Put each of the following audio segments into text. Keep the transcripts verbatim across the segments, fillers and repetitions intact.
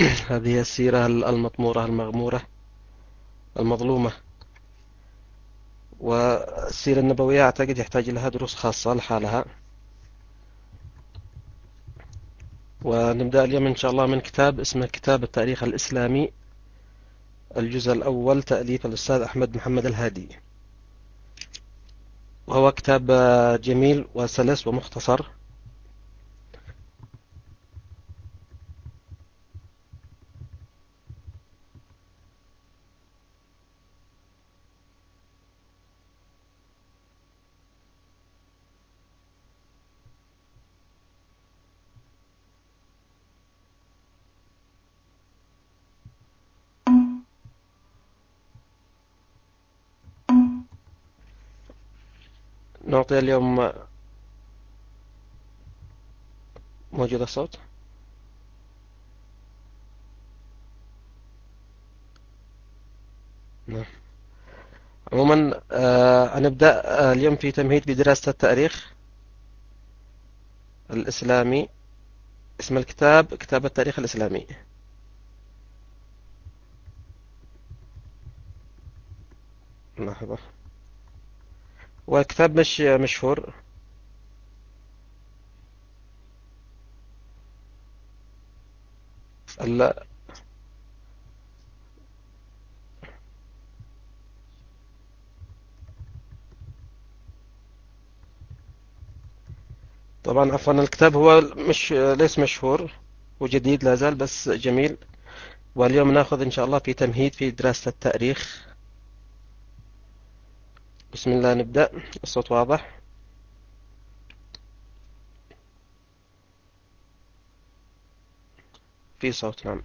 هذه السيرة المطمورة المغمورة المظلومة. والسيرة النبوية أعتقد يحتاج لها دروس خاصة لحالها. ونبدأ اليوم إن شاء الله من كتاب اسمه كتاب التاريخ الإسلامي، الجزء الأول، تأليف الأستاذ أحمد محمد الهادي. وهو كتاب جميل وسلس ومختصر. نعطي اليوم موجود الصوت. نعم. عموما آه، هنبدأ آه، اليوم في تمهيد بدراسة التاريخ الإسلامي. اسم الكتاب كتاب التاريخ الإسلامي. لحظة. وكتاب مش مشهور. ال- طبعا عفوا، الكتاب هو مش ليس مشهور وجديد لا زال، بس جميل. واليوم ناخذ إن شاء الله في تمهيد في دراسة التاريخ. بسم الله نبدأ. الصوت واضح؟ في صوت، نعم.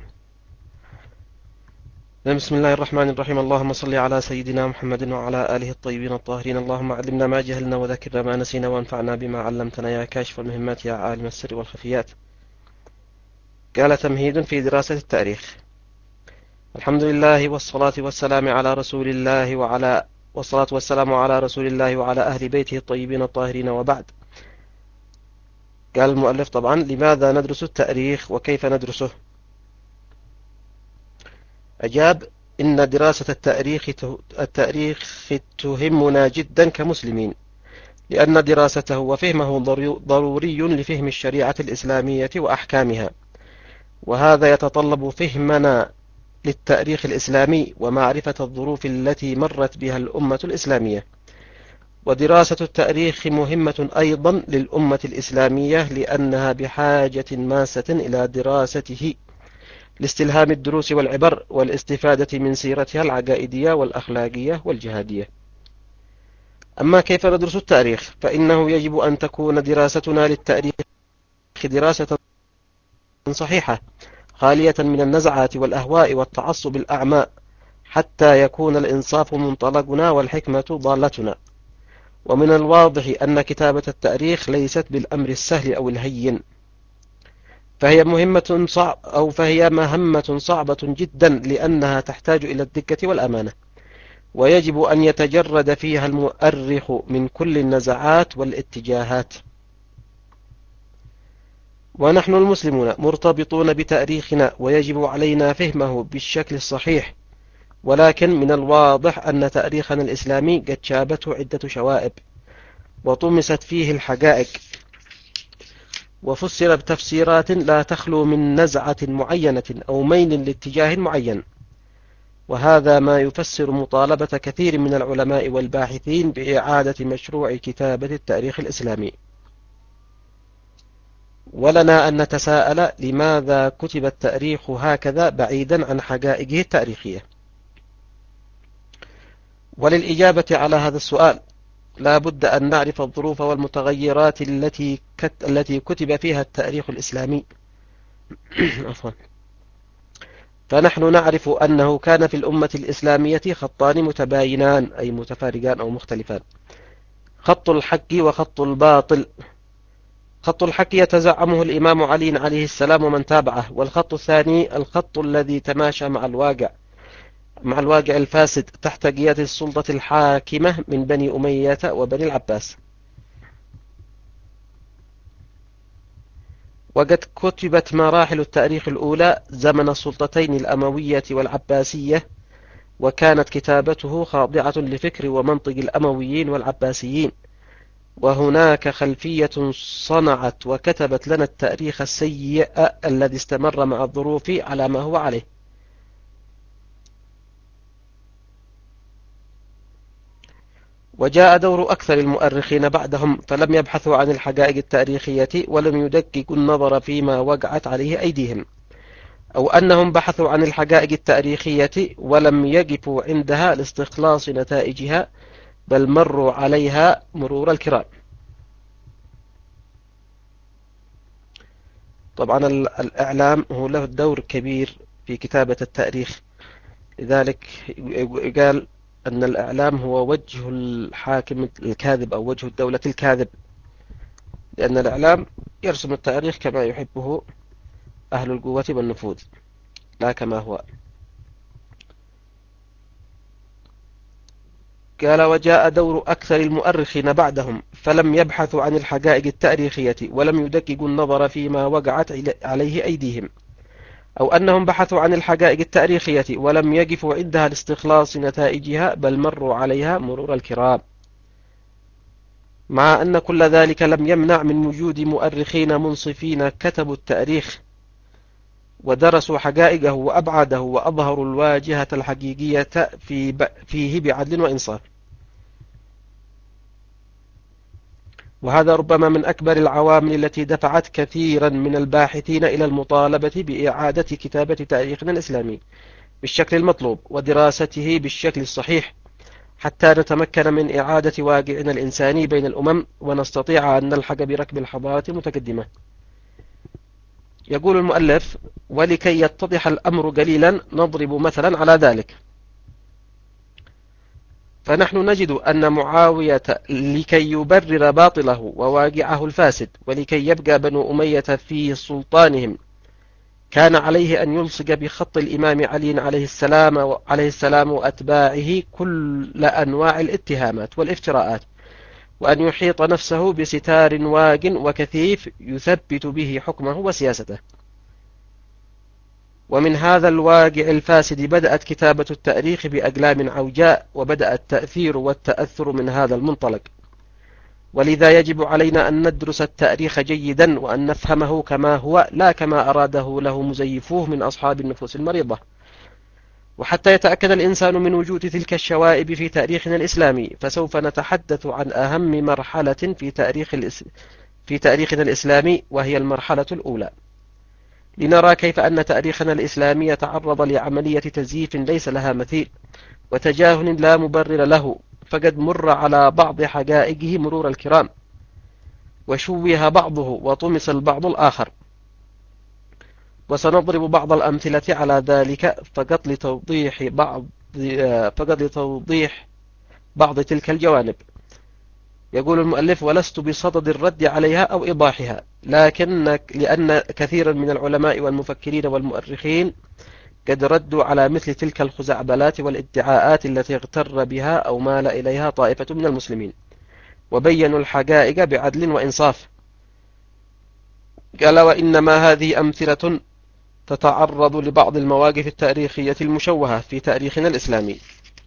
بسم الله الرحمن الرحيم. اللهم صل على سيدنا محمد وعلى آله الطيبين الطاهرين. اللهم علمنا ما جهلنا وذكرنا ما نسينا وانفعنا بما علمتنا يا كاشف المهمات يا عالم السر والخفيات. قال: تمهيد في دراسة التاريخ. الحمد لله والصلاة والسلام على رسول الله وعلى والصلاة والسلام على رسول الله وعلى أهل بيته الطيبين الطاهرين، وبعد. قال المؤلف: طبعا لماذا ندرس التاريخ وكيف ندرسه؟ أجاب: إن دراسة التاريخ التاريخ تهمنا جدا كمسلمين، لأن دراسته وفهمه ضروري لفهم الشريعة الإسلامية وأحكامها، وهذا يتطلب فهمنا للتاريخ الإسلامي ومعرفة الظروف التي مرت بها الأمة الإسلامية. ودراسة التاريخ مهمة أيضا للأمة الإسلامية، لأنها بحاجة ماسة إلى دراسته لاستلهام الدروس والعبر والاستفادة من سيرتها العقائدية والأخلاقية والجهادية. أما كيف ندرس التاريخ؟ فإنه يجب أن تكون دراستنا للتاريخ دراسة صحيحة، خالية من النزعات والأهواء والتعصب الأعمى، حتى يكون الإنصاف منطلقنا والحكمة ضالتنا. ومن الواضح أن كتابة التاريخ ليست بالأمر السهل أو الهين، فهي مهمة صعب أو فهي مهمة صعبة جدا، لأنها تحتاج إلى الدقة والأمانة، ويجب أن يتجرد فيها المؤرخ من كل النزعات والاتجاهات. ونحن المسلمون مرتبطون بتاريخنا، ويجب علينا فهمه بالشكل الصحيح، ولكن من الواضح أن تاريخنا الإسلامي قد شابته عدة شوائب، وطمست فيه الحقائق، وفسر بتفسيرات لا تخلو من نزعة معينة أو ميل لاتجاه معين. وهذا ما يفسر مطالبة كثير من العلماء والباحثين بإعادة مشروع كتابة التاريخ الإسلامي. ولنا أن نتساءل: لماذا كتب التاريخ هكذا بعيدا عن حقائقه التاريخية؟ وللإجابة على هذا السؤال لا بد أن نعرف الظروف والمتغيرات التي التي كتب فيها التاريخ الإسلامي. عفوا. فنحن نعرف أنه كان في الأمة الإسلامية خطان متباينان، أي متفارقان أو مختلفان: خط الحق وخط الباطل. خط الحق يتزعمه الإمام علي عليه السلام ومن تابعه، والخط الثاني الخط الذي تماشى مع الواقع مع الواقع الفاسد تحت قيادة السلطة الحاكمة من بني أمية وبني العباس. وقد كتبت مراحل التاريخ الأولى زمن السلطتين الأموية والعباسية، وكانت كتابته خاضعة لفكر ومنطق الأمويين والعباسيين، وهناك خلفية صنعت وكتبت لنا التاريخ السيء الذي استمر مع الظروف على ما هو عليه. وجاء دور أكثر المؤرخين بعدهم فلم يبحثوا عن الحقائق التاريخية ولم يدققوا النظر فيما وقعت عليه أيديهم، أو أنهم بحثوا عن الحقائق التاريخية ولم يقفوا عندها لاستخلاص نتائجها، بل مروا عليها مرور الكرام. طبعا الإعلام هو له دور كبير في كتابة التاريخ، لذلك قال أن الإعلام هو وجه الحاكم الكاذب أو وجه الدولة الكاذب، لأن الإعلام يرسم التاريخ كما يحبه أهل القوة والنفوذ لا كما هو. قال وجاء دور أكثر المؤرخين بعدهم فلم يبحثوا عن الحقائق التاريخية ولم يدققوا النظر فيما وقعت عليه أيديهم، أو أنهم بحثوا عن الحقائق التاريخية ولم يقفوا عندها لاستخلاص نتائجها، بل مروا عليها مرور الكرام. مع أن كل ذلك لم يمنع من وجود مؤرخين منصفين كتبوا التاريخ ودرسوا حقائقه وأبعاده وأظهروا الواجهة الحقيقية في فيه بعدل وإنصاف. وهذا ربما من أكبر العوامل التي دفعت كثيرا من الباحثين إلى المطالبة بإعادة كتابة تاريخنا الإسلامي بالشكل المطلوب ودراسته بالشكل الصحيح، حتى نتمكن من إعادة واقعنا الإنساني بين الأمم ونستطيع أن نلحق بركب الحضارة المتقدمة. يقول المؤلف: ولكي يتضح الأمر قليلا نضرب مثلا على ذلك. فنحن نجد أن معاوية لكي يبرر باطله وواقعه الفاسد ولكي يبقى بنو أمية في سلطانهم كان عليه أن يلصق بخط الإمام علي عليه السلام عليه السلام وأتباعه كل أنواع الاتهامات والافتراءات، وأن يحيط نفسه بستار واق وكثيف يثبت به حكمه وسياسته. ومن هذا الواقع الفاسد بدأت كتابة التاريخ بأقلام عوجاء، وبدأ التأثير والتأثر من هذا المنطلق. ولذا يجب علينا أن ندرس التاريخ جيدا وأن نفهمه كما هو لا كما أراده له مزيفوه من أصحاب النفوس المريضة. وحتى يتأكد الإنسان من وجود تلك الشوائب في تاريخنا الإسلامي، فسوف نتحدث عن أهم مرحلة في تاريخ الإس... في تاريخنا الإسلامي، وهي المرحلة الأولى، لنرى كيف أن تاريخنا الإسلامي تعرض لعملية تزييف ليس لها مثيل وتجاهل لا مبرر له، فقد مر على بعض حقائقه مرور الكرام، وشوه بعضه وطمس البعض الآخر. وسنضرب بعض الأمثلة على ذلك فقط لتوضيح بعض فقط لتوضيح بعض تلك الجوانب. يقول المؤلف: ولست بصدد الرد عليها أو إيضاحها، لكن لأن كثيرا من العلماء والمفكرين والمؤرخين قد ردوا على مثل تلك الخزعبلات والادعاءات التي اغتر بها أو مال إليها طائفة من المسلمين، وبينوا الحقائق بعدل وإنصاف. قال: وإنما هذه أمثلة تتعرض لبعض المواقف التاريخية المشوهة في تاريخنا الإسلامي.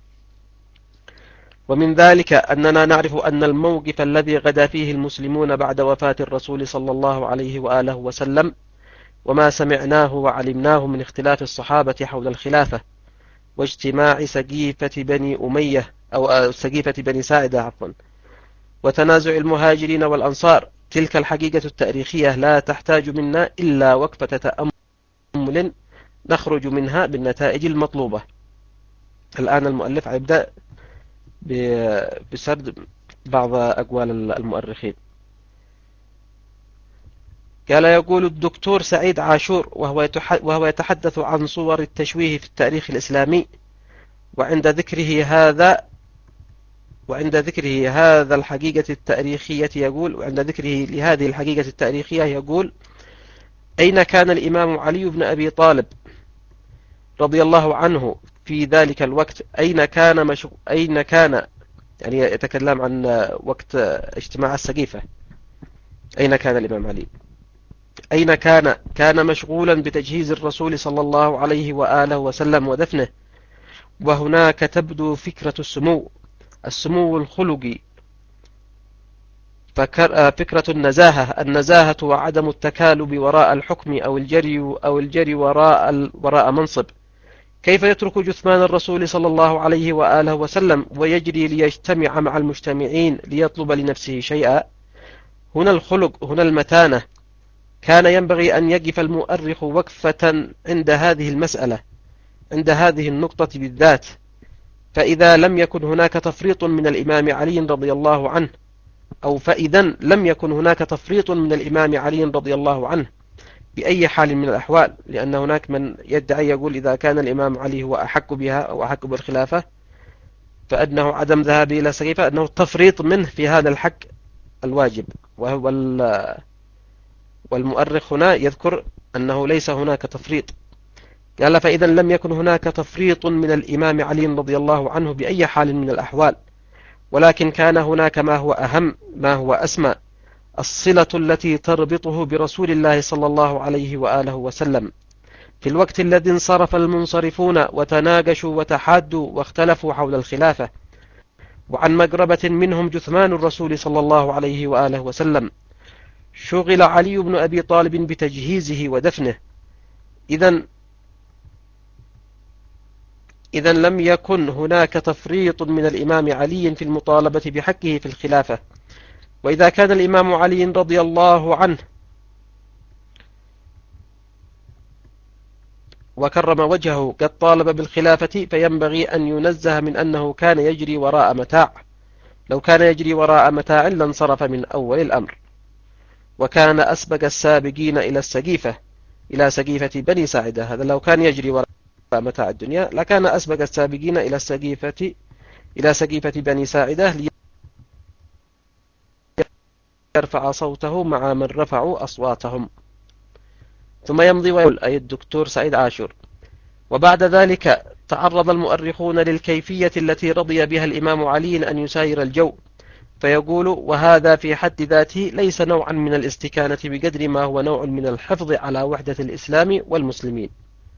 ومن ذلك أننا نعرف أن الموقف الذي غدا فيه المسلمون بعد وفاة الرسول صلى الله عليه وآله وسلم، وما سمعناه وعلمناه من اختلاف الصحابة حول الخلافة، واجتماع سقيفة بني أمية أو سقيفة بني ساعدة عفوا، وتنازع المهاجرين والأنصار، تلك الحقيقة التاريخية لا تحتاج منا إلا وقفة تأمل نخرج منها بالنتائج المطلوبة. الآن المؤلف يبدأ بسرد بعض أقوال المؤرخين. قال: يقول الدكتور سعيد عاشور وهو يتحدث عن صور التشويه في التاريخ الإسلامي، وعند ذكره هذا وعند ذكره هذا الحقيقة التاريخية يقول وعند ذكره لهذه الحقيقة التاريخية يقول: أين كان الإمام علي بن أبي طالب رضي الله عنه في ذلك الوقت؟ أين كان مش... أين كان يعني يتكلم عن وقت اجتماع السقيفة، أين كان الإمام علي؟ أين كان؟ كان مشغولا بتجهيز الرسول صلى الله عليه وآله وسلم ودفنه. وهناك تبدو فكرة السمو السمو الخلقي، فكرة النزاهة النزاهة وعدم التكالب وراء الحكم أو الجري أو الجري وراء وراء منصب. كيف يترك جثمان الرسول صلى الله عليه وآله وسلم ويجري ليجتمع مع المجتمعين ليطلب لنفسه شيئا؟ هنا الخلق، هنا المتانة. كان ينبغي أن يقف المؤرخ وقفة عند هذه المسألة، عند هذه النقطة بالذات. فإذا لم يكن هناك تفريط من الإمام علي رضي الله عنه أو فإذا لم يكن هناك تفريط من الإمام علي رضي الله عنه بأي حال من الأحوال، لأن هناك من يدعي يقول إذا كان الإمام علي هو أحق بها أو أحق بالخلافة فأنه عدم ذهابه إلى سقيفة، أنه التفريط منه في هذا الحق الواجب. وهو والمؤرخ هنا يذكر أنه ليس هناك تفريط. قال فإذا لم يكن هناك تفريط من الإمام علي رضي الله عنه بأي حال من الأحوال، ولكن كان هناك ما هو أهم، ما هو أسمى، الصلة التي تربطه برسول الله صلى الله عليه وآله وسلم. في الوقت الذي انصرف المنصرفون وتناقشوا وتحادوا واختلفوا حول الخلافة، وعن مقربة منهم جثمان الرسول صلى الله عليه وآله وسلم، شغل علي بن أبي طالب بتجهيزه ودفنه. إذن إذا لم يكن هناك تفريط من الإمام علي في المطالبة بحقه في الخلافة. وإذا كان الإمام علي رضي الله عنه وكرم وجهه قد طالب بالخلافة، فينبغي أن ينزه من أنه كان يجري وراء متاع. لو كان يجري وراء متاع لانصرف من أول الأمر، وكان أسبق السابقين إلى السقيفة إلى سقيفة بني ساعدة. هذا لو كان يجري وراء متاع الدنيا لكان أسبق السابقين إلى السقيفة إلى سقيفة بني ساعدة ليرفع صوته مع من رفعوا أصواتهم. ثم يمضي ويقول أي الدكتور سعيد عاشور: وبعد ذلك تعرض المؤرخون للكيفية التي رضي بها الإمام علي أن يساير الجو، فيقول: وهذا في حد ذاته ليس نوعا من الاستكانة بقدر ما هو نوع من الحفظ على وحدة الإسلام والمسلمين.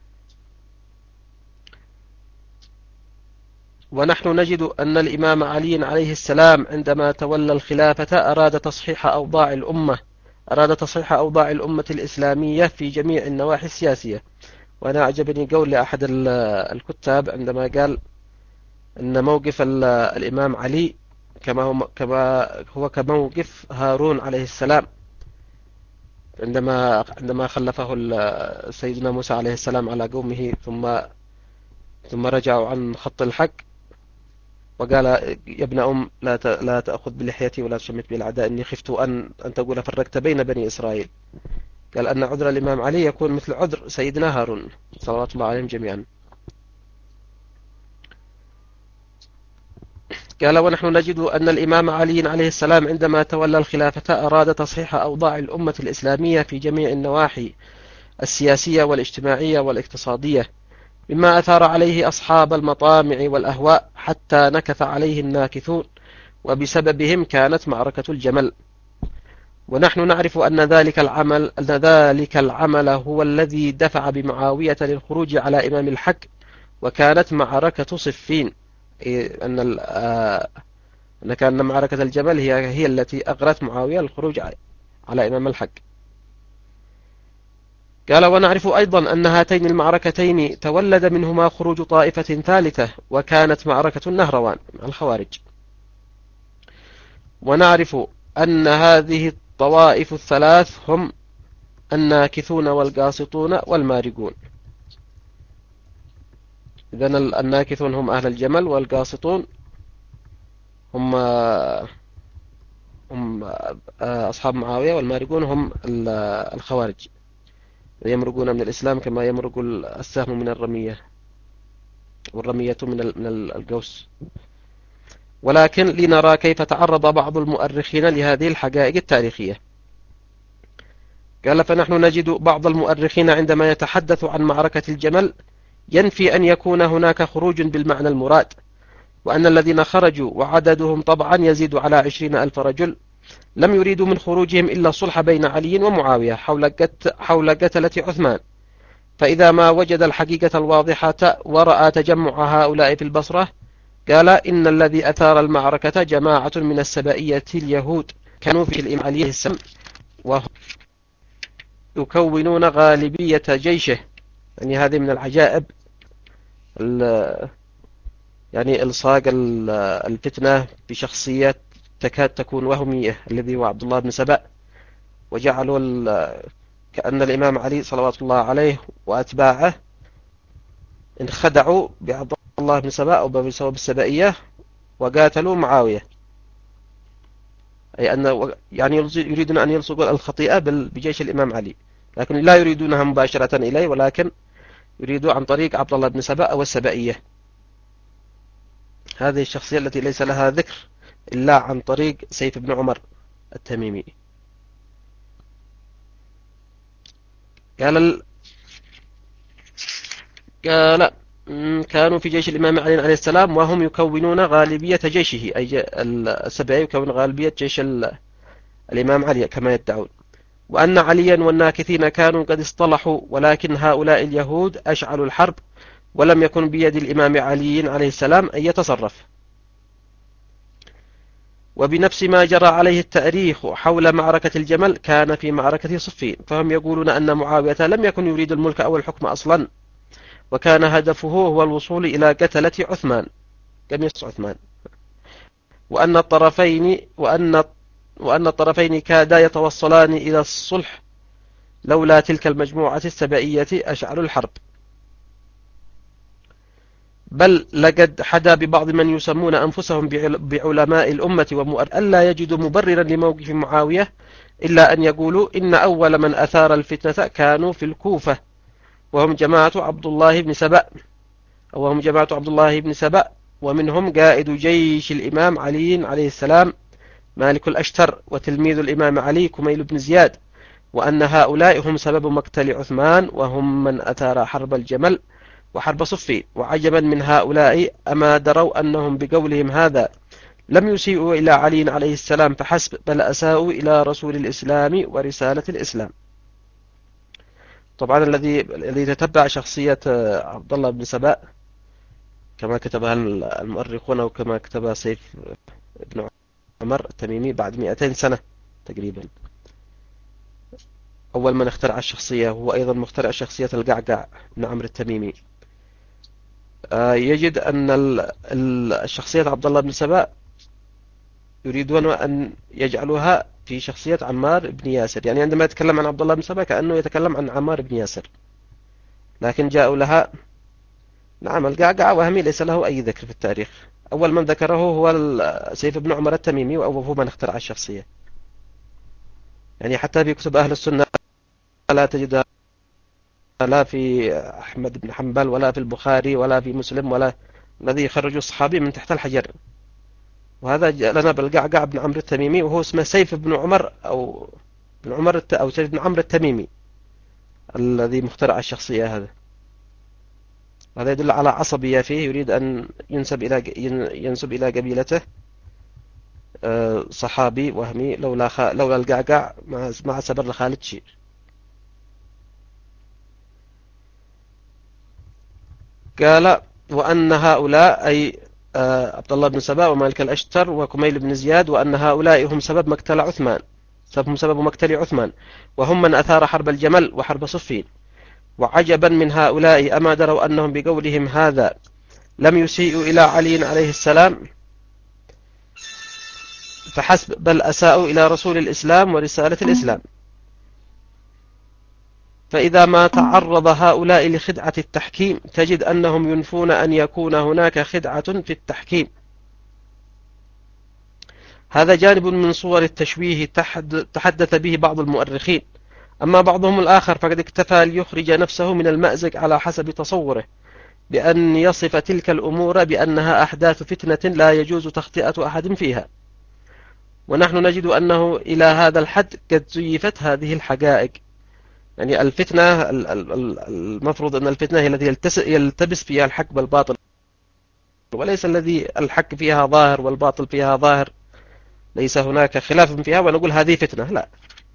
ونحن نجد أن الإمام علي عليه السلام عندما تولى الخلافة أراد تصحيح أوضاع الأمة أراد تصحيح أوضاع الأمة الإسلامية في جميع النواحي السياسية. وأنا أعجبني قول لأحد الكتاب عندما قال أن موقف الإمام علي كما هو, كما هو كموقف هارون عليه السلام عندما عندما خلفه سيدنا موسى عليه السلام على قومه، ثم ثم رجعوا عن خط الحق وقال: يا ابن أم لا لا تأخذ بلحيتي ولا تشمت بالأعداء إني خفت أن أن تقول فرقت بين بني إسرائيل. قال أن عذر الإمام علي يكون مثل عذر سيدنا هارون صلوات الله عليهم جميعا. قال: ونحن نجد أن الإمام علي عليه السلام عندما تولى الخلافة أراد تصحيح أوضاع الأمة الإسلامية في جميع النواحي السياسية والاجتماعية والاقتصادية، مما أثار عليه أصحاب المطامع والأهواء حتى نكث عليه الناكثون، وبسببهم كانت معركة الجمل. ونحن نعرف أن ذلك العمل أن ذلك العمل هو الذي دفع بمعاوية للخروج على إمام الحق، وكانت معركة صفين، أن أن كان معركة الجمل هي هي التي أغرت معاوية للخروج على إمام الحق. قال: ونعرف أيضا أن هاتين المعركتين تولد منهما خروج طائفة ثالثة، وكانت معركة النهروان مع الخوارج. ونعرف أن هذه الطوائف الثلاث هم الناكثون والقاسطون والمارقون. إذن الناكثون هم أهل الجمل، والقاسطون هم هم أصحاب معاوية، والمارقون هم الخوارج يمرقون من الإسلام كما يمرق السهم من الرمية، والرمية من من القوس. ولكن لنرى كيف تعرض بعض المؤرخين لهذه الحقائق التاريخية. قال: فنحن نجد بعض المؤرخين عندما يتحدث عن معركة الجمل ينفي أن يكون هناك خروج بالمعنى المراد، وأن الذين خرجوا وعددهم طبعا يزيد على عشرين ألف رجل لم يريدوا من خروجهم إلا الصلح بين علي ومعاوية حول قت حول قتلة عثمان. فإذا ما وجد الحقيقة الواضحة ورأى تجمع هؤلاء في البصرة قال إن الذي أثار المعركة جماعة من السبائية اليهود كانوا في الإمام عليه السلام وهم يكونون غالبية جيشه. يعني هذه من العجائب، يعني إلصاق الفتنة بشخصية تكاد تكون وهمية الذي هو عبد الله بن سبأ، وجعلوا كأن الإمام علي صلوات الله عليه وأتباعه انخدعوا بعبد الله بن سبأ أو بسبب السبائية وقاتلوا معاوية، أي أن يعني يريدون أن يلصقوا الخطيئة بجيش الإمام علي، لكن لا يريدونها مباشرة إليه، ولكن يريدوا عن طريق عبد الله بن سبأ أو السبائية. هذه الشخصية التي ليس لها ذكر إلا عن طريق سيف بن عمر التميمي. قال ال... قال كانوا في جيش الإمام علي عليه السلام وهم يكونون غالبية جيشه، أي السبعي يكون غالبية جيش ال... الإمام علي كما يدعون، وأن عليا والناكثين كانوا قد اصطلحوا، ولكن هؤلاء اليهود أشعلوا الحرب، ولم يكن بيد الإمام علي عليه السلام أن يتصرف. وبنفس ما جرى عليه التاريخ حول معركة الجمل كان في معركة صفين، فهم يقولون أن معاوية لم يكن يريد الملك أو الحكم أصلا، وكان هدفه هو الوصول إلى قتلة عثمان قميص عثمان، وأن الطرفين وأن وأن الطرفين كادا يتوصلان إلى الصلح لولا تلك المجموعة السبائية أشعلوا الحرب. بل لقد حدا ببعض من يسمون أنفسهم بعلماء الأمة ومؤرخين ألا يجدوا مبررا لموقف معاوية إلا أن يقولوا إن أول من أثار الفتنة كانوا في الكوفة، وهم جماعة عبد الله بن سبأ وهم جماعة عبد الله بن سبأ ومنهم قائد جيش الإمام علي عليه السلام مالك الأشتر، وتلميذ الإمام علي كميل بن زياد، وأن هؤلاء هم سبب مقتل عثمان، وهم من أثار حرب الجمل وحرب صفين. وعجبا من هؤلاء أما دروا أنهم بقولهم هذا لم يسيئوا إلى علي عليه السلام فحسب، بل أساءوا إلى رسول الإسلام ورسالة الإسلام. طبعا الذي الذي تتبع شخصية عبد الله بن سبأ كما كتبها المؤرخون وكما كتبها سيف بن عمر التميمي بعد مئتين سنة تقريبا، أول من اخترع الشخصية هو أيضا مخترع شخصية القعقاع بن عمرو التميمي، يجد أن الشخصية عبد الله بن سبأ يريدون أن يجعلوها في شخصية عمار بن ياسر، يعني عندما يتكلم عن عبد الله بن سبأ كأنه يتكلم عن عمار بن ياسر، لكن جاءوا لها نعم القعقاع وهمي ليس له أي ذكر في التاريخ. أول من ذكره هو سيف بن عمر التميمي، وهو من اخترع الشخصية. يعني حتى في كتب أهل السنة لا تجدها، لا في أحمد بن حنبل ولا في البخاري ولا في مسلم، ولا الذي يخرج الصحابي من تحت الحجر. وهذا جاء لنا بالقعقاع بن عمرو التميمي، وهو اسمه سيف بن عمر أو بن عمر أو سيف بن عمرو التميمي الذي مخترع الشخصية. هذا هذا يدل على عصبية فيه، يريد أن ينسب إلى ينسب إلى قبيلته، صحابي وهمي، لولا خ... لولا القعقاع ما ما سبر لخالد شيء. قال وأن هؤلاء أي عبد الله بن سبأ ومالك الأشتر وكميل بن زياد، وأن هؤلاء هم سبب مقتل عثمان هم سبب مقتل عثمان، وهم من أثار حرب الجمل وحرب صفين. وعجبا من هؤلاء أما دروا أنهم بقولهم هذا لم يسيئوا إلى علي عليه السلام فحسب، بل أساءوا إلى رسول الإسلام ورسالة الإسلام. فإذا ما تعرض هؤلاء لخدعة التحكيم تجد أنهم ينفون أن يكون هناك خدعة في التحكيم. هذا جانب من صور التشويه تحدث به بعض المؤرخين، أما بعضهم الآخر فقد اكتفى ليخرج نفسه من المأزق على حسب تصوره بأن يصف تلك الأمور بأنها أحداث فتنة لا يجوز تخطئة أحد فيها. ونحن نجد أنه إلى هذا الحد قد زيفت هذه الحقائق. يعني الفتنة المفروض أن الفتنة هي التي يلتبس فيها الحق بالباطل، وليس الذي الحق فيها ظاهر والباطل فيها ظاهر، ليس هناك خلاف فيها ونقول هذه فتنة، لا.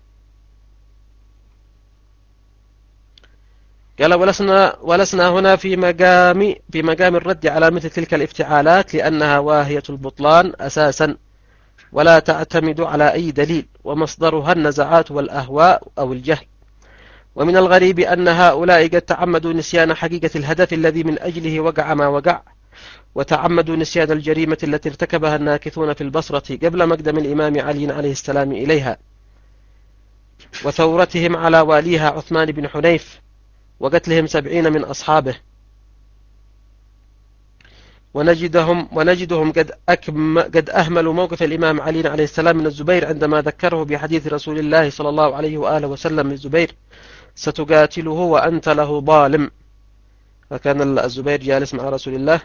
قال ولسنا, ولسنا هنا في مقام, في مقام الرد على مثل تلك الافتعالات لأنها واهية البطلان أساسا ولا تعتمد على أي دليل ومصدرها النزعات والأهواء أو الجهل. ومن الغريب أن هؤلاء قد تعمدوا نسيان حقيقة الهدف الذي من أجله وقع ما وقع، وتعمدوا نسيان الجريمة التي ارتكبها الناكثون في البصرة قبل مقدم الإمام علي عليه السلام إليها، وثورتهم على واليها عثمان بن حنيف وقتلهم سبعين من أصحابه. ونجدهم, ونجدهم قد, أكم قد أهملوا موقف الإمام علي عليه السلام من الزبير عندما ذكره بحديث رسول الله صلى الله عليه وآله وسلم للزبير: ستقاتله وأنت له ظالم. فكان الزبير جالس مع رسول الله،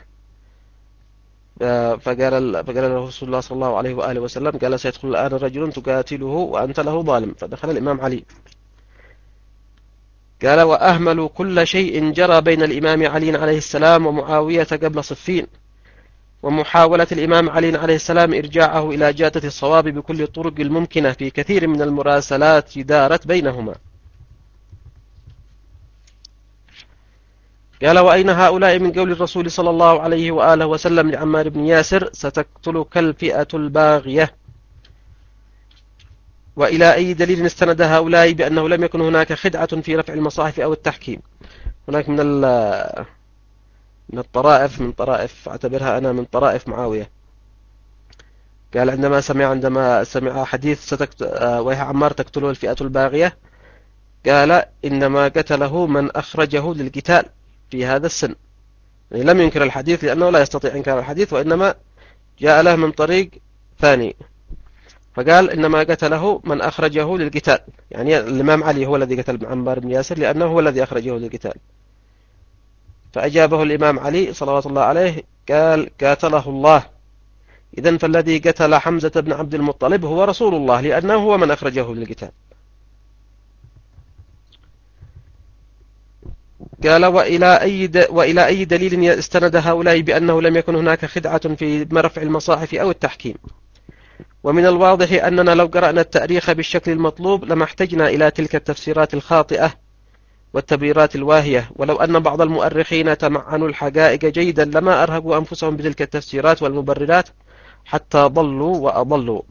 فقال, فقال له رسول الله صلى الله عليه وآله وسلم قال: سيدخل الآن رجل تقاتله وأنت له ظالم. فدخل الإمام علي. قال: وأهملوا كل شيء جرى بين الإمام علي عليه السلام ومعاوية قبل صفين، ومحاولة الإمام علي عليه السلام إرجاعه إلى جادة الصواب بكل الطرق الممكنة في كثير من المراسلات دارت بينهما. قال: وأين هؤلاء من قول الرسول صلى الله عليه وآله وسلم لعمار بن ياسر: ستقتلك الفئة الباغية؟ وإلى أي دليل استند هؤلاء بأنه لم يكن هناك خدعة في رفع المصاحف أو التحكيم؟ هناك من من الطرائف من طرائف أعتبرها أنا من طرائف معاوية. قال: عندما سمع عندما سمع حديث ستكت... ويها عمار تقتله الفئة الباغية، قال: إنما قتله من أخرجه للقتال في هذا السن. يعني لم ينكر الحديث لأنه لا يستطيع إنكار الحديث، وإنما جاء له من طريق ثاني، فقال: إنما قتله من أخرجه للقتال. يعني الإمام علي هو الذي قتل عمار بن ياسر لأنه هو الذي أخرجه للقتال. فأجابه الإمام علي صلوات الله عليه قال: قاتله الله. إذن فالذي قتل حمزة بن عبد المطلب هو رسول الله لأنه هو من أخرجه للقتال. قال: وإلى أي, وإلى أي دليل استند هؤلاء بأنه لم يكن هناك خدعة في رفع المصاحف أو التحكيم؟ ومن الواضح أننا لو قرأنا التاريخ بالشكل المطلوب لما احتجنا إلى تلك التفسيرات الخاطئة والتبريرات الواهية، ولو أن بعض المؤرخين تمعنوا الحقائق جيدا لما أرهقوا أنفسهم بتلك التفسيرات والمبررات حتى ضلوا وأضلوا.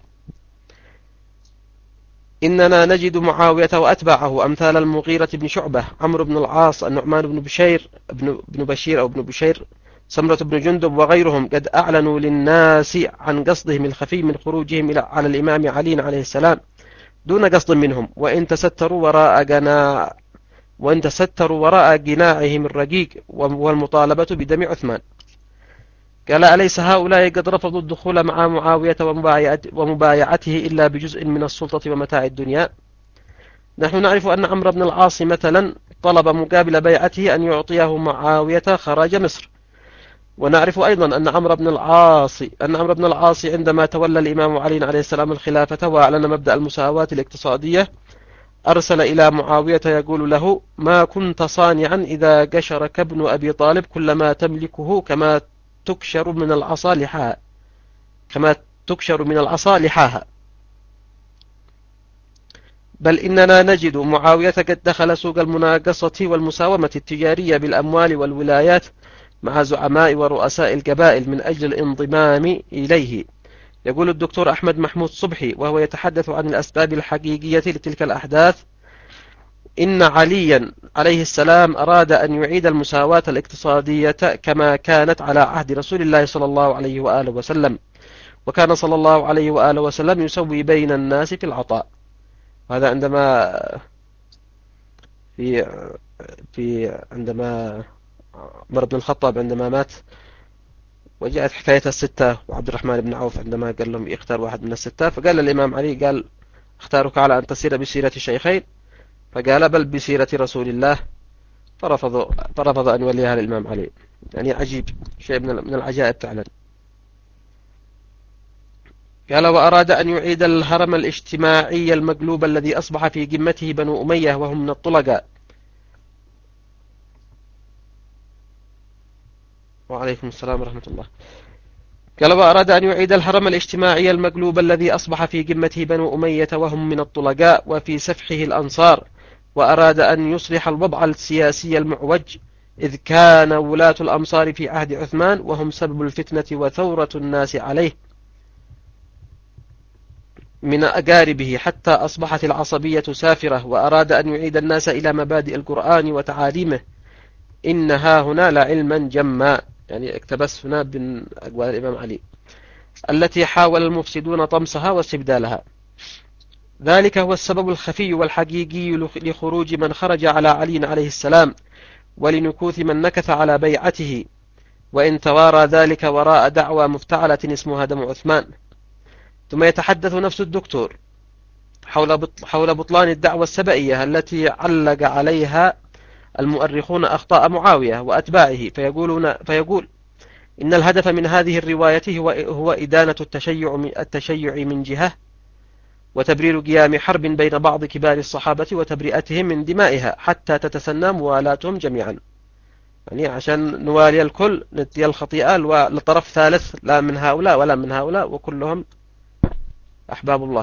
إننا نجد معاوية وأتباعه أمثال المغيرة بن شعبة، عمرو بن العاص، النعمان بن بشير بن, بن بشير أو بن بشير، سمرة بن جندب وغيرهم قد أعلنوا للناس عن قصدهم الخفي من خروجهم على الإمام علي عليه السلام دون قصد منهم، وإن تستروا وراء جناع وإن تستروا وراء جناعهم الرقيق والمطالبة بدم عثمان. قال: أليس هؤلاء قد رفضوا الدخول مع معاوية ومبايعته إلا بجزء من السلطة ومتاع الدنيا؟ نحن نعرف أن عمرو بن العاص مثلا طلب مقابل بيعته أن يعطيه معاوية خراج مصر. ونعرف أيضا أن عمرو بن العاص أن عمرو بن العاص عندما تولى الإمام علي عليه السلام الخلافة وأعلن مبدأ المساواة الاقتصادية أرسل إلى معاوية يقول له: ما كنت صانعا إذا قشرك ابن أبي طالب كل ما تملكه كما تكشر من العصا لحاها كما تكشر من العصا لحاها. بل إننا نجد معاوية قد دخل سوق المناقصة والمساومة التجارية بالأموال والولايات مع زعماء ورؤساء القبائل من أجل الانضمام إليه. يقول الدكتور أحمد محمود صبحي وهو يتحدث عن الأسباب الحقيقية لتلك الأحداث: إن عليا عليه السلام أراد أن يعيد المساواة الاقتصادية كما كانت على عهد رسول الله صلى الله عليه وآله وسلم، وكان صلى الله عليه وآله وسلم يسوي بين الناس في العطاء. وهذا عندما في في عندما عمر بن الخطاب عندما مات وجاءت حكاية الستة وعبد الرحمن بن عوف عندما قال لهم يختار واحد من الستة، فقال الإمام علي قال: اختارك على أن تسير بسيرة الشيخين، فقال: بل بسيرة رسول الله، فرفض فرفض أن يوليها للإمام علي. يعني عجيب، شيء من العجائب فعلا. قال: وأراد أن يعيد الهرم الاجتماعي المقلوب الذي أصبح في قمته بنو أمية وهم من الطلقاء. وعليكم السلام ورحمة الله. قال وأراد أن يعيد الهرم الاجتماعي المقلوب الذي أصبح في قمته بنو أمية وهم من الطلقاء وفي سفحه الأنصار، وأراد أن يصلح الوضع السياسي المعوج، إذ كان ولاة الأمصار في عهد عثمان وهم سبب الفتنة وثورة الناس عليه من أقاربه حتى أصبحت العصبية سافرة، وأراد أن يعيد الناس إلى مبادئ القرآن وتعاليمه. إنها هنا لعلما جما، يعني اقتبس هنا من أقوال الإمام علي التي حاول المفسدون طمسها واستبدالها. ذلك هو السبب الخفي والحقيقي لخروج من خرج على علي عليه السلام، ولنكوث من نكث على بيعته، وإن توارى ذلك وراء دعوى مفتعلة اسمها دم عثمان. ثم يتحدث نفس الدكتور حول بطلان الدعوى السبئية التي علق عليها المؤرخون أخطاء معاوية وأتباعه، فيقولون فيقول إن الهدف من هذه الرواية هو, هو إدانة التشيع من, التشيع من جهة، وتبرير قيام حرب بين بعض كبار الصحابة وتبرئتهم من دمائها حتى تتسنى موالاتهم جميعا، يعني عشان نوالي الكل ندي الخطيئة لطرف ثالث لا من هؤلاء ولا من هؤلاء وكلهم أحباب الله.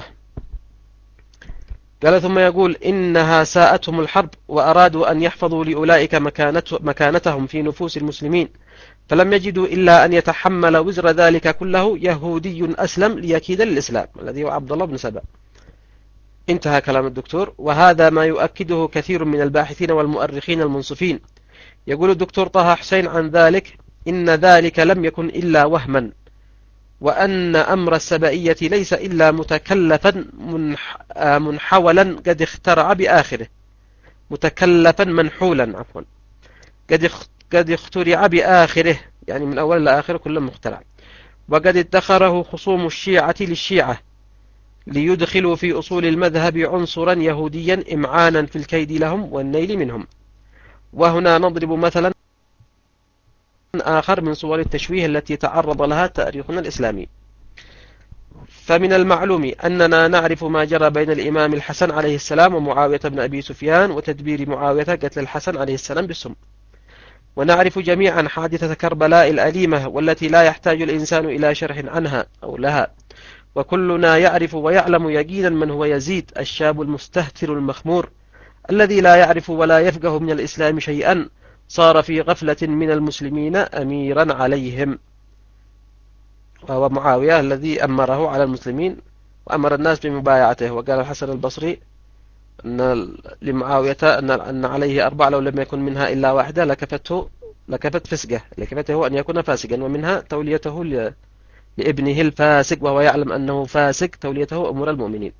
قال ثم يقول إنها ساءتهم الحرب وأرادوا أن يحفظوا لأولئك مكانتهم في نفوس المسلمين، فلم يجدوا إلا أن يتحمل وزر ذلك كله يهودي أسلم ليكيد للإسلام الذي هو عبد الله بن سبأ. انتهى كلام الدكتور، وهذا ما يؤكده كثير من الباحثين والمؤرخين المنصفين. يقول الدكتور طه حسين عن ذلك إن ذلك لم يكن إلا وهما، وأن أمر السبائية ليس إلا متكلفا منحولا قد اخترع بآخره متكلفا منحولا عفوا قد قد اخترع بآخره، يعني من أول لآخر كله مخترع، وقد ادخره خصوم الشيعة للشيعة ليدخلوا في أصول المذهب عنصرا يهوديا إمعانا في الكيد لهم والنيل منهم. وهنا نضرب مثلا آخر من صور التشويه التي تعرض لها تاريخنا الإسلامي. فمن المعلوم أننا نعرف ما جرى بين الإمام الحسن عليه السلام ومعاوية بن أبي سفيان وتدبير معاوية قتل الحسن عليه السلام بالسم، ونعرف جميعا حادثة كربلاء الأليمة والتي لا يحتاج الإنسان إلى شرح عنها أو لها، وكلنا يعرف ويعلم يقينا من هو يزيد الشاب المستهتر المخمور الذي لا يعرف ولا يفقه من الإسلام شيئا، صار في غفلة من المسلمين أميرا عليهم، وهو معاوية الذي أمره على المسلمين وأمر الناس بمبايعته. وقال الحسن البصري أن لمعاوية أن, أن عليه أربع لو لم يكن منها إلا واحدة لكفته لكفت فسقه لكفته أن يكون فاسقا، ومنها توليته لابنه الفاسق وهو يعلم أنه فاسق توليته أمور المؤمنين.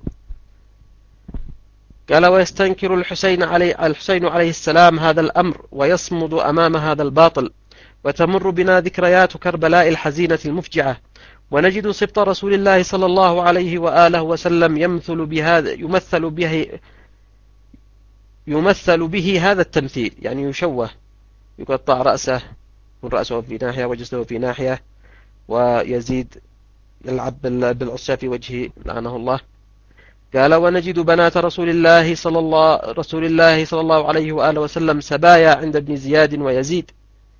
قال ويستنكر الحسين عليه, الحسين عليه السلام هذا الأمر ويصمد أمام هذا الباطل، وتمر بنا ذكريات كربلاء الحزينة المفجعة، ونجد سبط رسول الله صلى الله عليه وآله وسلم يمثل بهذا يمثل به يمثل به هذا التمثيل، يعني يشوه، يقطع رأسه ورأسه في ناحية وجسده في ناحية، ويزيد يلعب بالعصا في وجهه لعنه الله. قال ونجد بنات رسول الله صلى الله رسول الله صلى الله عليه وآله وسلم سبايا عند ابن زياد ويزيد،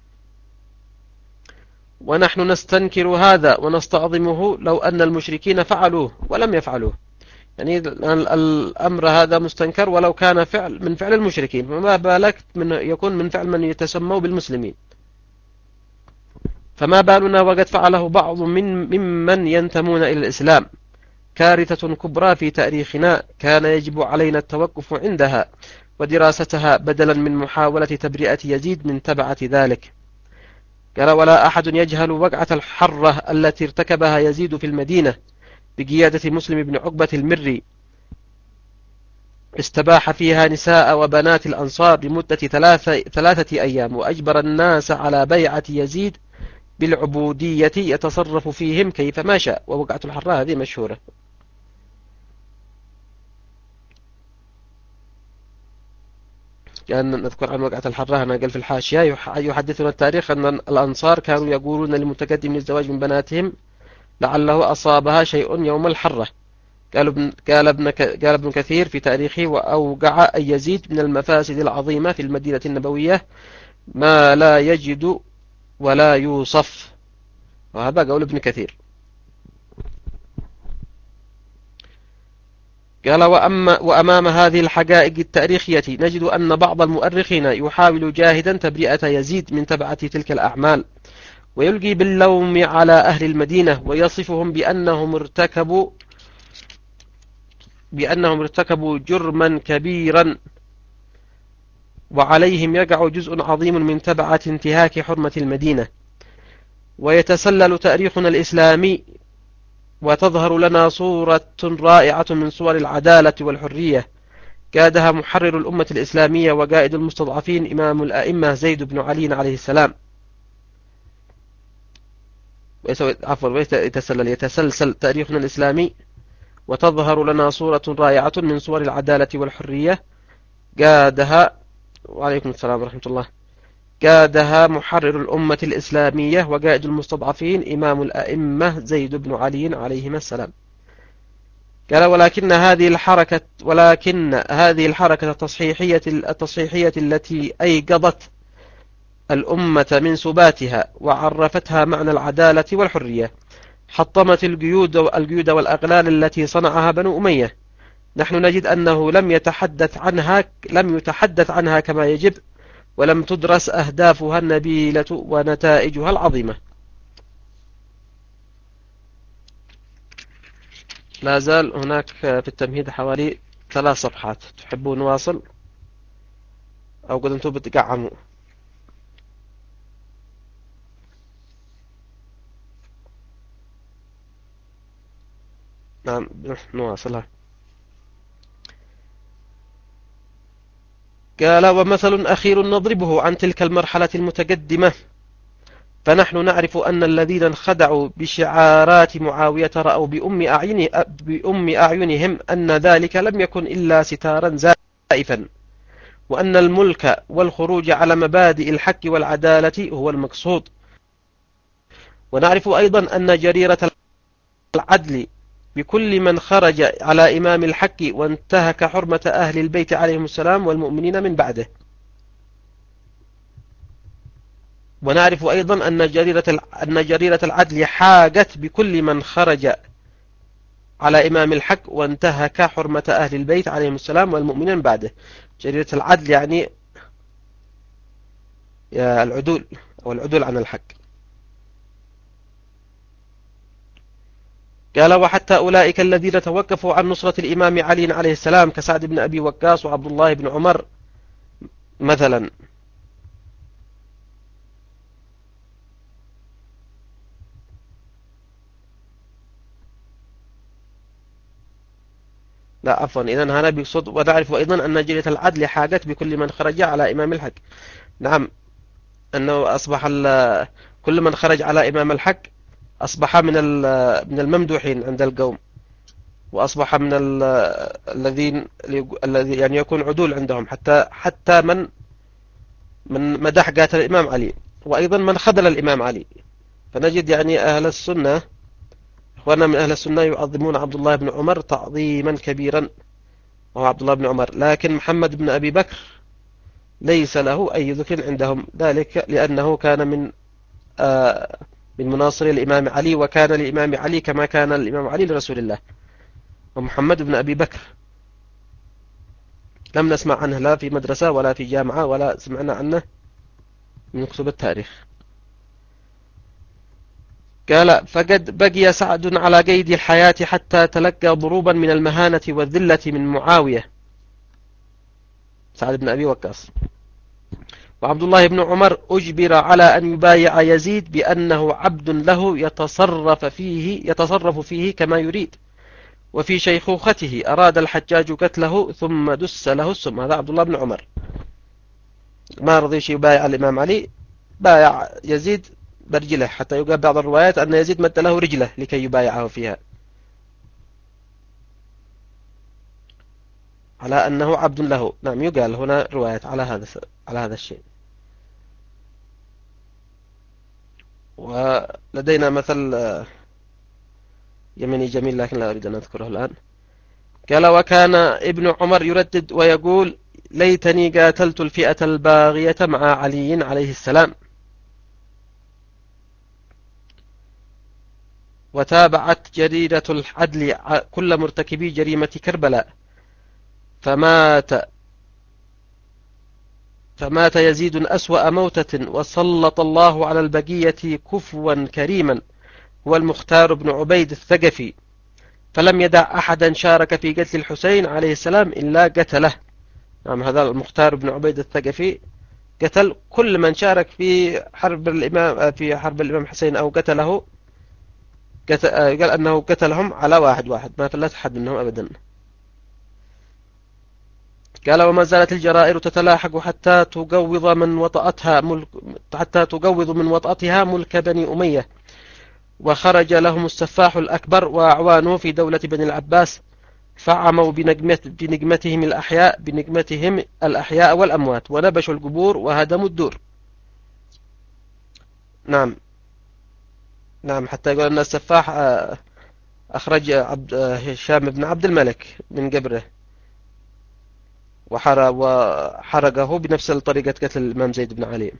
ونحن نستنكر هذا ونستعظمه لو أن المشركين فعلوه ولم يفعلوه، يعني الأمر هذا مستنكر ولو كان فعل من فعل المشركين، فما بالك من يكون من فعل من يتسموا بالمسلمين، فما بالنا وقد فعله بعض من ممن ينتمون إلى الإسلام، كارثة كبرى في تاريخنا كان يجب علينا التوقف عندها ودراستها بدلا من محاولة تبرئة يزيد من تبعة ذلك. قال ولا أحد يجهل وقعة الحرة التي ارتكبها يزيد في المدينة بقيادة مسلم بن عقبة المري، استباح فيها نساء وبنات الأنصار لمدة ثلاثة, ثلاثة أيام، وأجبر الناس على بيعة يزيد بالعبودية يتصرف فيهم كيفما شاء. ووقعة الحرة هذه مشهورة. كان نذكر عن وقعة الحرة هنا قال في الحاشية يحدثنا التاريخ أن الأنصار كانوا يقولون للمتقدم للزواج من بناتهم لعله أصابها شيء يوم الحرة. قال ابن, قال ابن, قال ابن كثير في تاريخه وأوقع أن يزيد من المفاسد العظيمة في المدينة النبوية ما لا يجد ولا يوصف، وهذا قول ابن كثير. قال وأما وأمام هذه الحقائق التاريخية نجد أن بعض المؤرخين يحاول جاهدا تبرئة يزيد من تبعة تلك الأعمال، ويلقي باللوم على أهل المدينة، ويصفهم بأنهم ارتكبوا بأنهم ارتكبوا جرما كبيرا، وعليهم يقع جزء عظيم من تبعة انتهاك حرمة المدينة. ويتسلل تاريخنا الإسلامي وتظهر لنا صورة رائعة من صور العدالة والحرية كادها محرر الأمة الإسلامية وقائد المستضعفين إمام الأئمة زيد بن علي عليه السلام. عفوا ويتسلل يتسلسل تاريخنا الإسلامي وتظهر لنا صورة رائعة من صور العدالة والحرية قادها وعليكم السلام ورحمة الله كادها محرر الأمة الإسلامية وقائد المستضعفين إمام الأئمة زيد بن علي عليهما السلام. قال ولكن هذه الحركة ولكن هذه الحركة التصحيحية التصحيحية التي أيقظت الأمة من سباتها وعرفتها معنى العدالة والحرية حطمت القيود القيود والأغلال التي صنعها بنو أمية. نحن نجد أنه لم يتحدث عنها لم يتحدث عنها كما يجب، ولم تدرس أهدافها النبيلة ونتائجها العظيمة. لا زال هناك في التمهيد حوالي ثلاث صفحات، تحبون نواصل أو قد أنتم بتقعموا؟ نعم نواصلها. قال ومثل أخير نضربه عن تلك المرحلة المتقدمة، فنحن نعرف أن الذين انخدعوا بشعارات معاوية رأوا بأم, أعين بأم أعينهم أن ذلك لم يكن إلا ستارا زائفا، وأن الملك والخروج على مبادئ الحق والعدالة هو المقصود. ونعرف أيضا أن جريرة العدل بكل من خرج على إمام الحق وانتهك حرمة أهل البيت عليهم السلام والمؤمنين من بعده. ونعرف أيضا أن جريرة أن جريرة العدل حاجت بكل من خرج على إمام الحق وانتهك حرمة أهل البيت عليهم السلام والمؤمنين من بعده. جريرة العدل يعني العدول أو العدول عن الحق. قال وحتى أولئك الذين توقفوا عن نصرة الإمام علي عليه السلام كسعد بن أبي وقاص وعبد الله بن عمر مثلا، لا عفوا إذن هنا بيقصد ونعرف أيضا أن جريرة العدل حاجت بكل من خرج على إمام الحق. نعم أنه أصبح كل من خرج على إمام الحق أصبح من من الممدوحين عند القوم، وأصبح من الذين الذي يعني يكون عدول عندهم، حتى حتى من من مدح قاتل الإمام علي، وأيضا من خذل الإمام علي. فنجد يعني أهل السنة إخواننا من أهل السنة يعظمون عبد الله بن عمر تعظيما كبيرا، وهو عبد الله بن عمر، لكن محمد بن أبي بكر ليس له أي ذكر عندهم، ذلك لأنه كان من آه من مناصري الإمام علي، وكان الإمام علي كما كان الإمام علي لرسول الله. ومحمد بن أبي بكر لم نسمع عنه لا في مدرسة ولا في جامعة ولا سمعنا عنه من كتب التاريخ. قال فقد بقي سعد على قيد الحياة حتى تلقى ضروبا من المهانة والذلة من معاوية سعد بن أبي وقاص. وعبد الله بن عمر أجبر على أن يبايع يزيد بأنه عبد له يتصرف فيه يتصرف فيه كما يريد. وفي شيخوخته أراد الحجاج قتله ثم دس له السم. هذا عبد الله بن عمر ما رضيش يبايع الإمام علي، بايع يزيد برجله، حتى يقال بعض الروايات أن يزيد مد له رجله لكي يبايعه فيها على أنه عبد له. نعم يقال هنا روايات على هذا على هذا الشيء. ولدينا مثل يمني جميل لكن لا أريد أن أذكره الآن. قال وكان ابن عمر يردد ويقول ليتني قاتلت الفئة الباغية مع علي عليه السلام. وتابعت جريدة العدل كل مرتكبي جريمة كربلاء، فمات فمات يزيد أسوأ موتة، وسلط الله على البقية كفوا كريما هو المختار بن عبيد الثقفي، فلم يدع أحدا شارك في قتل الحسين عليه السلام إلا قتله. نعم، هذا المختار بن عبيد الثقفي قتل كل من شارك في حرب الإمام في حرب الإمام حسين أو قتله. قتل قال أنه قتلهم على واحد واحد، ما فلت أحد منهم أبدا. قال: وما زالت الجرائر تتلاحق حتى تقوض من وطأتها ملك حتى تقوض من وطأتها ملك بني أمية، وخرج لهم السفاح الأكبر وأعوانه في دولة بني العباس، فعموا بنجمة بنجمتهم الأحياء بنجمتهم الأحياء والأموات، ونبشوا القبور وهدموا الدور. نعم نعم حتى يقول أن السفاح أخرج عبد هشام بن عبد الملك من قبره وحرقه بنفس طريقة قتل الإمام زيد بن علي.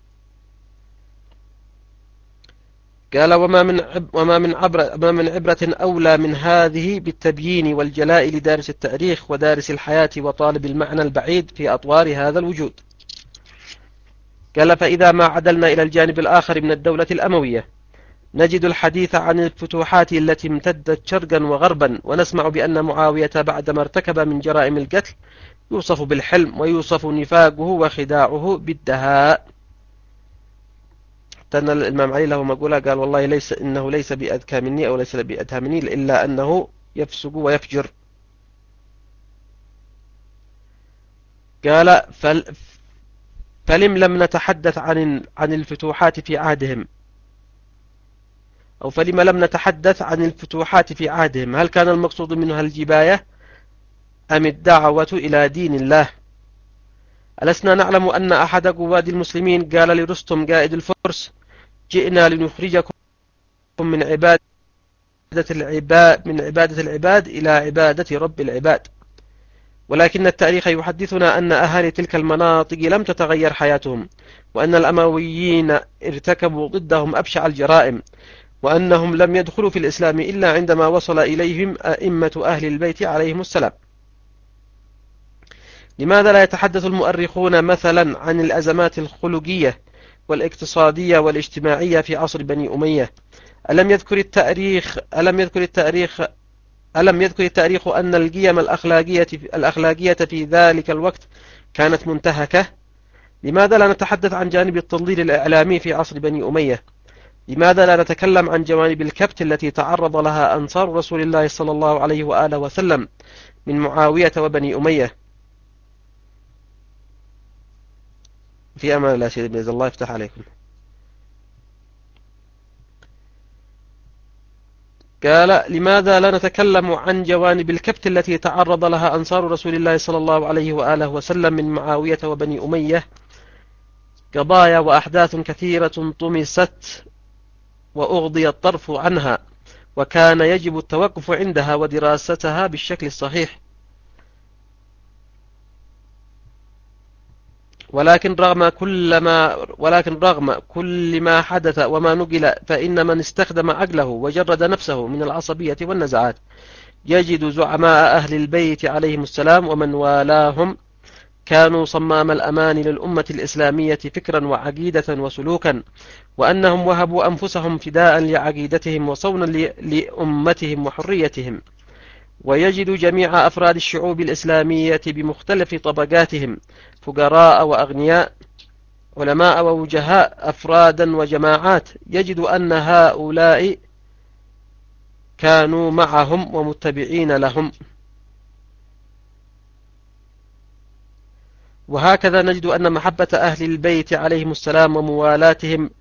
قال: وما من عب وما من عبرة ما من عبرة أولى من هذه بالتبيين والجلاء لدارس التاريخ ودارس الحياة وطالب المعنى البعيد في أطوار هذا الوجود. قال: فإذا ما عدلنا إلى الجانب الآخر من الدولة الأموية، نجد الحديث عن الفتوحات التي امتدت شرقا وغربا، ونسمع بأن معاوية بعدما ارتكب من جرائم القتل يوصف بالحلم، ويوصف نفاقه وخداعه بالدهاء. أن الإمام علي له مقولة، قال: والله ليس إنه ليس بأذكى مني أو ليس بأدهى مني، إلا أنه يفسق ويفجر. قال: فل فلم لم نتحدث عن عن الفتوحات في عهدهم أو فلم لم نتحدث عن الفتوحات في عهدهم؟ هل كان المقصود منها الجباية أم الدعوة إلى دين الله؟ ألسنا نعلم أن أحد قواد المسلمين قال لرستم قائد الفرس: جئنا لنخرجكم من عبادة العباد من عبادة العباد إلى عبادة رب العباد. ولكن التاريخ يحدثنا أن أهالي تلك المناطق لم تتغير حياتهم، وأن الأمويين ارتكبوا ضدهم أبشع الجرائم، وأنهم لم يدخلوا في الإسلام إلا عندما وصل إليهم أئمة أهل البيت عليهم السلام. لماذا لا يتحدث المؤرخون مثلا عن الأزمات الخلقية والاقتصادية والاجتماعية في عصر بني أمية؟ ألم يذكر التاريخ ألم يذكر التاريخ ألم يذكر التاريخ أن القيم الأخلاقية الأخلاقية في ذلك الوقت كانت منتهكة؟ لماذا لا نتحدث عن جانب التضليل الإعلامي في عصر بني أمية؟ لماذا لا نتكلم عن جوانب الكبت التي تعرض لها أنصار رسول الله صلى الله عليه وآله وسلم من معاوية وبني أمية؟ في أمان الله سيدي بإذن الله يفتح عليكم. قال: لماذا لا نتكلم عن جوانب الكبت التي تعرض لها أنصار رسول الله صلى الله عليه وآله وسلم من معاوية وبني أمية؟ قضايا وأحداث كثيرة طمست وأغضي الطرف عنها، وكان يجب التوقف عندها ودراستها بالشكل الصحيح. ولكن رغم كل ما ولكن رغم كل ما حدث وما نقل، فإن من استخدم عقله وجرد نفسه من العصبية والنزعات يجد زعماء أهل البيت عليهم السلام ومن والاهم كانوا صمام الأمان للأمة الإسلامية فكرا وعقيدة وسلوكا، وأنهم وهبوا أنفسهم فداء لعقيدتهم وصونا لأمتهم وحريتهم. ويجد جميع أفراد الشعوب الإسلامية بمختلف طبقاتهم، فقراء وأغنياء، علماء ووجهاء، أفرادا وجماعات، يجد أن هؤلاء كانوا معهم ومتبعين لهم. وهكذا نجد أن محبة أهل البيت عليهم السلام وموالاتهم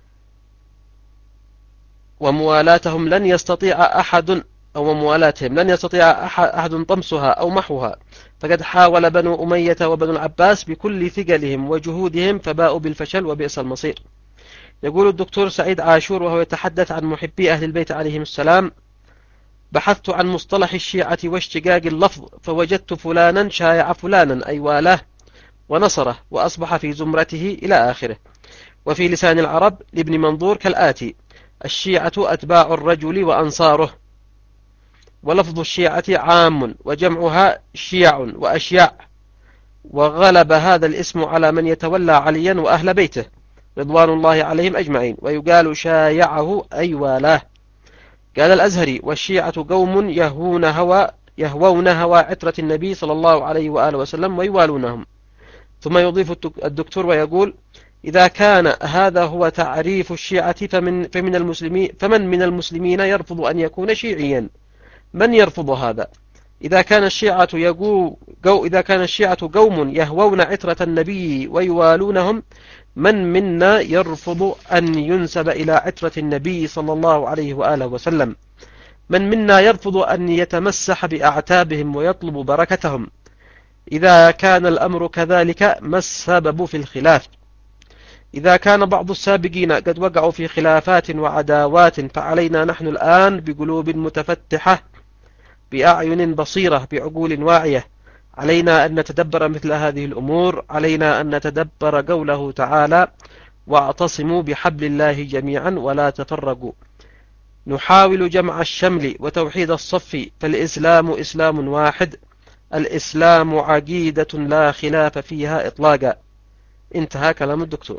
وموالاتهم لن يستطيع أحد أو موالاتهم لن يستطيع أحد طمسها أو محوها، فقد حاول بنو أمية وبنو العباس بكل ثقلهم وجهودهم فباءوا بالفشل وبئس المصير. يقول الدكتور سعيد عاشور وهو يتحدث عن محبي أهل البيت عليهم السلام: بحثت عن مصطلح الشيعة واشتقاق اللفظ، فوجدت فلانا شايع فلانا أي والاه ونصره وأصبح في زمرته إلى آخره. وفي لسان العرب لابن منظور كالآتي: الشيعة أتباع الرجل وأنصاره. ولفظ الشيعة عام وجمعها شيع وأشياع، وغلب هذا الاسم على من يتولى عليا وأهل بيته رضوان الله عليهم أجمعين، ويقال شايعه أي والاه. قال الأزهري: والشيعة قوم يهون هوى يهوون هوى عترة النبي صلى الله عليه وآله وسلم ويوالونهم. ثم يضيف الدكتور ويقول: إذا كان هذا هو تعريف الشيعة فمن, فمن المسلمين فمن من المسلمين يرفض أن يكون شيعيا؟ من يرفض هذا؟ إذا كان الشيعة يقو جو إذا كان الشيعة قوم يهوون عترة النبي ويوالونهم، من منا يرفض أن ينسب إلى عترة النبي صلى الله عليه وآله وسلم؟ من منا يرفض أن يتمسح بأعتابهم ويطلب بركتهم؟ إذا كان الأمر كذلك، ما السبب في الخلاف؟ إذا كان بعض السابقين قد وقعوا في خلافات وعداوات، فعلينا نحن الآن بقلوب متفتحة، بأعين بصيرة، بعقول واعية، علينا أن نتدبر مثل هذه الأمور. علينا أن نتدبر قوله تعالى: واعتصموا بحبل الله جميعا ولا تفرقوا. نحاول جمع الشمل وتوحيد الصف، فالإسلام إسلام واحد، الإسلام عقيدة لا خلاف فيها إطلاقا. انتهى كلام الدكتور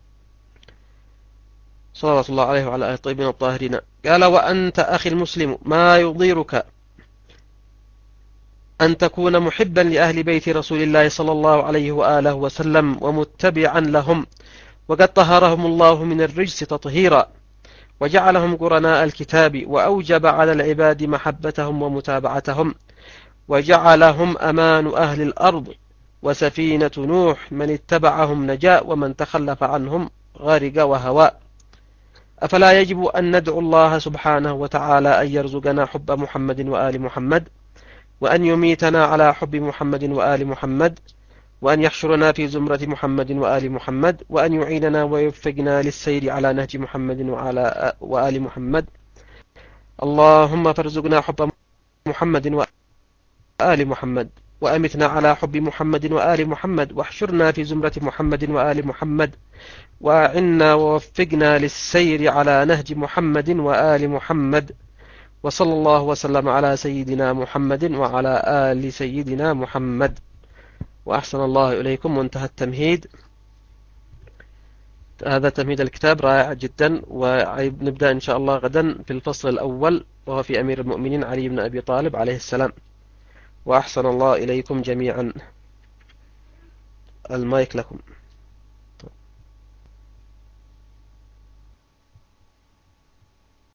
صلى الله عليه وعلى آله الطيبين الطاهرين. قال: وأنت أخي المسلم، ما يضيرك أن تكون محبا لأهل بيت رسول الله صلى الله عليه وآله وسلم ومتبعا لهم، وقد طهرهم الله من الرجس تطهيرا، وجعلهم قرناء الكتاب، وأوجب على العباد محبتهم ومتابعتهم، وجعلهم أمان أهل الأرض وسفينة نوح، من اتبعهم نجا ومن تخلف عنهم غرق وهواء. أفلا يجب أن ندعو الله سبحانه وتعالى أن يرزقنا حب محمد وآل محمد، وأن يميتنا على حب محمد وآل محمد، وأن يحشرنا في زمرة محمد وآل محمد، وأن يعيننا ويوفقنا للسير على نهج محمد وعلى وآل محمد. اللهم فارزقنا حب محمد وآل محمد، وأمتنا على حب محمد وآل محمد، واحشرنا في زمرة محمد وآل محمد، وأعنا ووفقنا للسير على نهج محمد وآل محمد. وصلى الله وسلم على سيدنا محمد وعلى آل سيدنا محمد. وأحسن الله إليكم. وانتهى التمهيد. هذا تمهيد الكتاب رائع جدا، ونبدأ إن شاء الله غدا في الفصل الأول، وهو في أمير المؤمنين علي بن أبي طالب عليه السلام. وأحسن الله إليكم جميعا. المايك لكم.